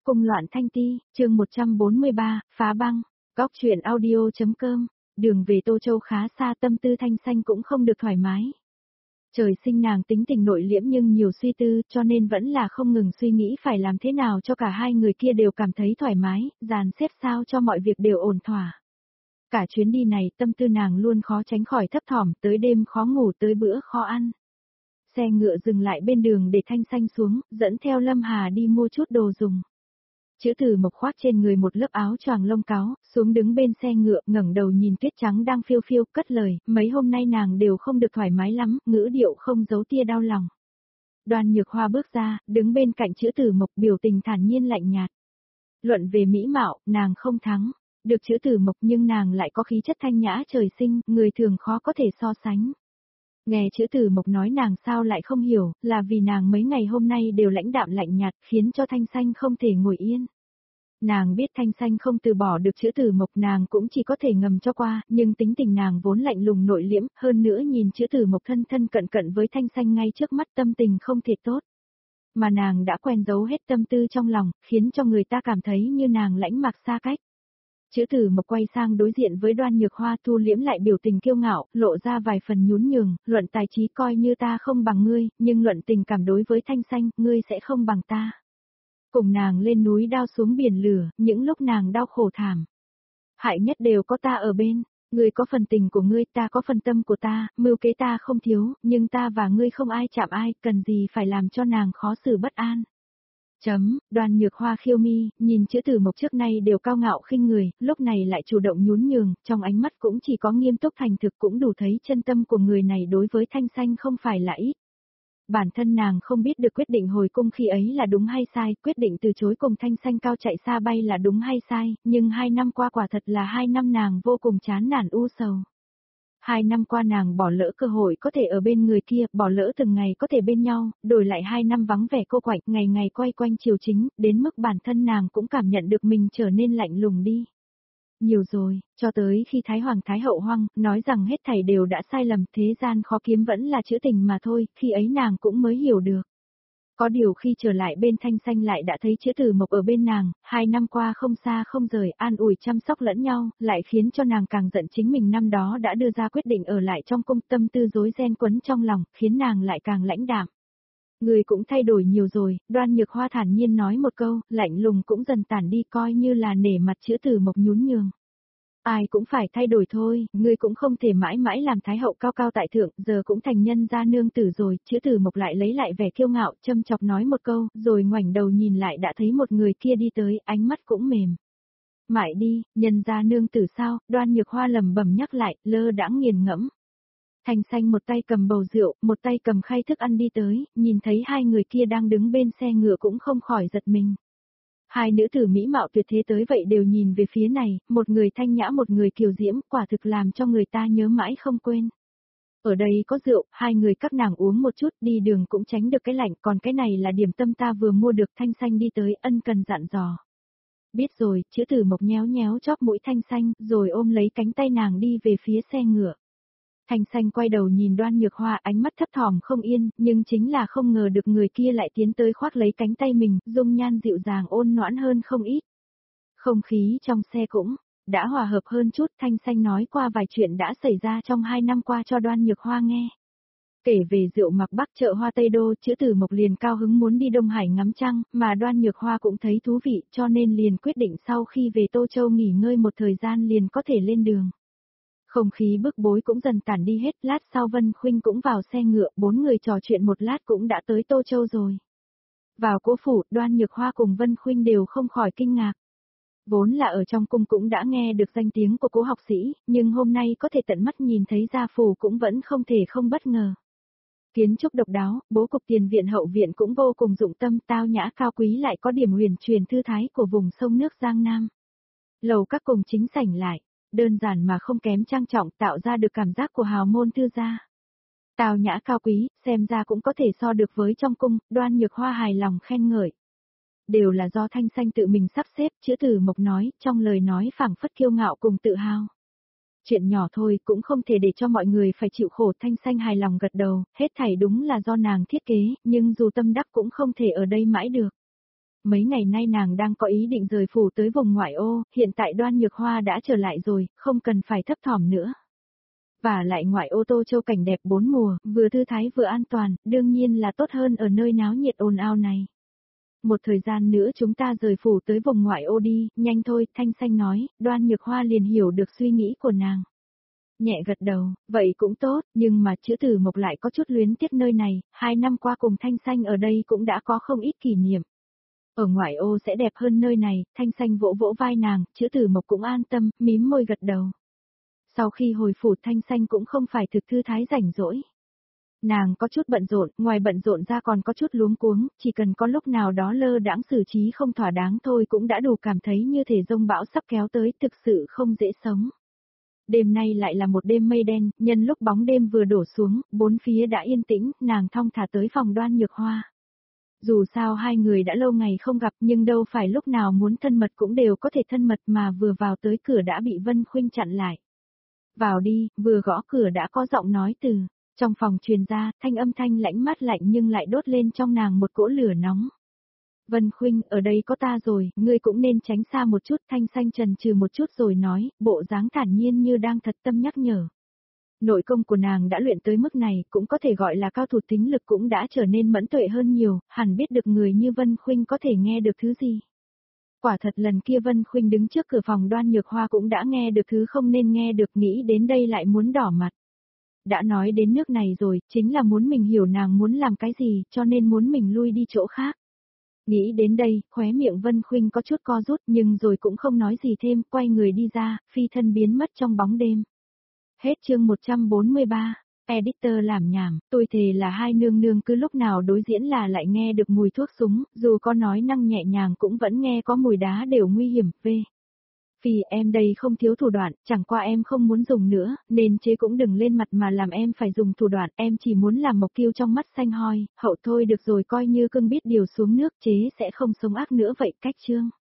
Cung loạn thanh ti, chương 143, phá băng, góc chuyện audio.com, đường về Tô Châu khá xa, tâm tư Thanh Xanh cũng không được thoải mái. Trời sinh nàng tính tình nội liễm nhưng nhiều suy tư, cho nên vẫn là không ngừng suy nghĩ phải làm thế nào cho cả hai người kia đều cảm thấy thoải mái, dàn xếp sao cho mọi việc đều ổn thỏa. Cả chuyến đi này tâm tư nàng luôn khó tránh khỏi thấp thỏm, tới đêm khó ngủ tới bữa khó ăn. Xe ngựa dừng lại bên đường để Thanh Xanh xuống, dẫn theo Lâm Hà đi mua chút đồ dùng. Chữ Tử Mộc khoác trên người một lớp áo choàng lông cáo, xuống đứng bên xe ngựa, ngẩng đầu nhìn tuyết trắng đang phiêu phiêu, cất lời, mấy hôm nay nàng đều không được thoải mái lắm, ngữ điệu không giấu tia đau lòng. Đoan Nhược Hoa bước ra, đứng bên cạnh Chữ Tử Mộc, biểu tình thản nhiên lạnh nhạt. Luận về mỹ mạo, nàng không thắng, được Chữ Tử Mộc nhưng nàng lại có khí chất thanh nhã trời sinh, người thường khó có thể so sánh. Nghe Chữ Tử Mộc nói nàng sao lại không hiểu, là vì nàng mấy ngày hôm nay đều lãnh đạm lạnh nhạt, khiến cho Thanh Xanh không thể ngồi yên. Nàng biết Thanh Xanh không từ bỏ được Chữ Tử Mộc, nàng cũng chỉ có thể ngầm cho qua, nhưng tính tình nàng vốn lạnh lùng nội liễm, hơn nữa nhìn Chữ Tử Mộc thân thân cận cận với Thanh Xanh ngay trước mắt, tâm tình không thể tốt. Mà nàng đã quen giấu hết tâm tư trong lòng, khiến cho người ta cảm thấy như nàng lãnh mạc xa cách. Chữ Tử Mộc quay sang đối diện với Đoan Nhược Hoa, thu liễm lại biểu tình kiêu ngạo, lộ ra vài phần nhún nhường, luận tài trí coi như ta không bằng ngươi, nhưng luận tình cảm đối với Thanh Xanh, ngươi sẽ không bằng ta. Cùng nàng lên núi đao xuống biển lửa, những lúc nàng đau khổ thảm. Hại nhất đều có ta ở bên, ngươi có phần tình của ngươi, ta có phần tâm của ta, mưu kế ta không thiếu, nhưng ta và ngươi không ai chạm ai, cần gì phải làm cho nàng khó xử bất an. Đoan Nhược Hoa khiêu mi, nhìn Chữ Tử Mộc trước nay đều cao ngạo khinh người, lúc này lại chủ động nhún nhường, trong ánh mắt cũng chỉ có nghiêm túc thành thực, cũng đủ thấy chân tâm của người này đối với Thanh Xanh không phải là ít. Bản thân nàng không biết được quyết định hồi cung khi ấy là đúng hay sai, quyết định từ chối cùng Thanh Xanh cao chạy xa bay là đúng hay sai, nhưng 2 năm qua quả thật là 2 năm nàng vô cùng chán nản u sầu. 2 năm qua nàng bỏ lỡ cơ hội có thể ở bên người kia, bỏ lỡ từng ngày có thể bên nhau, đổi lại 2 năm vắng vẻ cô quạnh, ngày ngày quay quanh triều chính, đến mức bản thân nàng cũng cảm nhận được mình trở nên lạnh lùng đi. Nhiều rồi, cho tới khi Thái Hoàng Thái Hậu hoang, nói rằng hết thảy đều đã sai lầm, thế gian khó kiếm vẫn là chữ tình mà thôi, khi ấy nàng cũng mới hiểu được. Có điều khi trở lại bên Thanh Xanh lại đã thấy Chữ Tử Mộc ở bên nàng, 2 năm qua không xa không rời, an ủi chăm sóc lẫn nhau, lại khiến cho nàng càng giận chính mình năm đó đã đưa ra quyết định ở lại trong cung, tâm tư rối ren quấn trong lòng, khiến nàng lại càng lãnh đạm. Người cũng thay đổi nhiều rồi, Đoan Nhược Hoa thản nhiên nói một câu, lạnh lùng cũng dần tản đi, coi như là nể mặt Chữ Tử Mộc nhún nhường. Ai cũng phải thay đổi thôi, ngươi cũng không thể mãi mãi làm thái hậu cao cao tại thượng, giờ cũng thành nhân gia nương tử rồi. Chữ Tử Mộc lại lấy lại vẻ kiêu ngạo, châm chọc nói một câu, rồi ngoảnh đầu nhìn lại đã thấy một người kia đi tới, ánh mắt cũng mềm. Mãi đi, nhân gia nương tử sao? Đoan Nhược Hoa lẩm bẩm nhắc lại, lơ đãng nghiền ngẫm. Thanh Xanh một tay cầm bầu rượu, một tay cầm khay thức ăn đi tới, nhìn thấy hai người kia đang đứng bên xe ngựa cũng không khỏi giật mình. Hai nữ tử mỹ mạo tuyệt thế tới vậy đều nhìn về phía này, một người thanh nhã một người kiều diễm, quả thực làm cho người ta nhớ mãi không quên. Ở đây có rượu, hai người các nàng uống một chút, đi đường cũng tránh được cái lạnh, còn cái này là điểm tâm ta vừa mua được. Thanh Xanh đi tới, ân cần dặn dò. Biết rồi, Chữ Tử Mộc nhéo nhéo chóp mũi Thanh Xanh, rồi ôm lấy cánh tay nàng đi về phía xe ngựa. Thanh Xanh quay đầu nhìn Đoan Nhược Hoa, ánh mắt thấp thỏm không yên, nhưng chính là không ngờ được người kia lại tiến tới khoác lấy cánh tay mình, dung nhan dịu dàng ôn noãn hơn không ít. Không khí trong xe cũng đã hòa hợp hơn chút. Thanh Xanh nói qua vài chuyện đã xảy ra trong 2 năm qua cho Đoan Nhược Hoa nghe. Kể về rượu mặc Bắc chợ hoa Tây Đô, Chữ Tử Mộc liền cao hứng muốn đi Đông Hải ngắm trăng, mà Đoan Nhược Hoa cũng thấy thú vị, cho nên liền quyết định sau khi về Tô Châu nghỉ ngơi một thời gian liền có thể lên đường. Không khí bức bối cũng dần tản đi hết, lát sau Vân Khuynh cũng vào xe ngựa, 4 người trò chuyện một lát cũng đã tới Tô Châu rồi. Vào cố phủ, Đoan Nhược Hoa cùng Vân Khuynh đều không khỏi kinh ngạc. Vốn là ở trong cung cũng đã nghe được danh tiếng của cố học sĩ, nhưng hôm nay có thể tận mắt nhìn thấy gia phủ cũng vẫn không thể không bất ngờ. Kiến trúc độc đáo, bố cục tiền viện hậu viện cũng vô cùng dụng tâm, tao nhã cao quý, lại có điểm huyền truyền thư thái của vùng sông nước Giang Nam. Lầu các cùng chính sảnh lại, đơn giản mà không kém trang trọng, tạo ra được cảm giác của hào môn thư gia. Tao nhã cao quý, xem ra cũng có thể so được với trong cung. Đoan Nhược Hoa hài lòng khen ngợi. Đều là do Thanh Xanh tự mình sắp xếp, Chữ Tử Mộc nói, trong lời nói phảng phất kiêu ngạo cùng tự hào. Chuyện nhỏ thôi, cũng không thể để cho mọi người phải chịu khổ. Thanh Xanh hài lòng gật đầu, hết thảy đúng là do nàng thiết kế, nhưng dù tâm đắc cũng không thể ở đây mãi được. mấy ngày nay nàng đang có ý định rời phủ tới vùng ngoại ô, hiện tại Đoan Nhược Hoa đã trở lại rồi, không cần phải thấp thỏm nữa. Và lại ngoại ô Tô Châu cảnh đẹp bốn mùa, vừa thư thái vừa an toàn, đương nhiên là tốt hơn ở nơi náo nhiệt ồn ào này. Một thời gian nữa chúng ta rời phủ tới vùng ngoại ô đi, nhanh thôi, Thanh Xanh nói, Đoan Nhược Hoa liền hiểu được suy nghĩ của nàng. Nhẹ gật đầu, vậy cũng tốt, nhưng mà chữ Tử Mộc lại có chút luyến tiếc nơi này, 2 năm qua cùng Thanh Xanh ở đây cũng đã có không ít kỷ niệm. Ở ngoại ô sẽ đẹp hơn nơi này, Thanh Xanh vỗ vỗ vai nàng, chữ Tử Mộc cũng an tâm, mím môi gật đầu. Sau khi hồi phủ Thanh Xanh cũng không phải thực thư thái rảnh rỗi. Nàng có chút bận rộn, ngoài bận rộn ra còn có chút luống cuống, chỉ cần có lúc nào đó lơ đãng xử trí không thỏa đáng thôi cũng đã đủ cảm thấy như thể giông bão sắp kéo tới, thực sự không dễ sống. Đêm nay lại là một đêm mây đen, nhân lúc bóng đêm vừa đổ xuống, bốn phía đã yên tĩnh, nàng thong thả tới phòng Đoan Nhược Hoa. Dù sao hai người đã lâu ngày không gặp nhưng đâu phải lúc nào muốn thân mật cũng đều có thể thân mật mà vừa vào tới cửa đã bị Vân Khuynh chặn lại. Vào đi, vừa gõ cửa đã có giọng nói từ trong phòng truyền ra, thanh âm thanh lãnh mát lạnh nhưng lại đốt lên trong nàng một cỗ lửa nóng. Vân Khuynh, ở đây có ta rồi, ngươi cũng nên tránh xa một chút, Thanh Xanh chần chừ một chút rồi nói, bộ dáng thản nhiên như đang thật tâm nhắc nhở. Nội công của nàng đã luyện tới mức này, cũng có thể gọi là cao thủ, tính lực cũng đã trở nên mẫn tuệ hơn nhiều, hẳn biết được người như Vân Khuynh có thể nghe được thứ gì. Quả thật lần kia Vân Khuynh đứng trước cửa phòng Đoan Nhược Hoa cũng đã nghe được thứ không nên nghe được, nghĩ đến đây lại muốn đỏ mặt. Đã nói đến nước này rồi, chính là muốn mình hiểu nàng muốn làm cái gì, cho nên muốn mình lui đi chỗ khác. Nghĩ đến đây, khóe miệng Vân Khuynh có chút co rút nhưng rồi cũng không nói gì thêm, quay người đi ra, phi thân biến mất trong bóng đêm. Hết chương 143, editor làm nhảm, tôi thề là hai nương nương cứ lúc nào đối diễn là lại nghe được mùi thuốc súng, dù có nói năng nhẹ nhàng cũng vẫn nghe có mùi đá đều nguy hiểm, Phi em đây không thiếu thủ đoạn, chẳng qua em không muốn dùng nữa, nên chế cũng đừng lên mặt mà làm em phải dùng thủ đoạn, em chỉ muốn làm mộc kiêu trong mắt xanh hoi, hậu thôi được rồi coi như cưng biết điều xuống nước chế sẽ không sống ác nữa vậy, cách chương.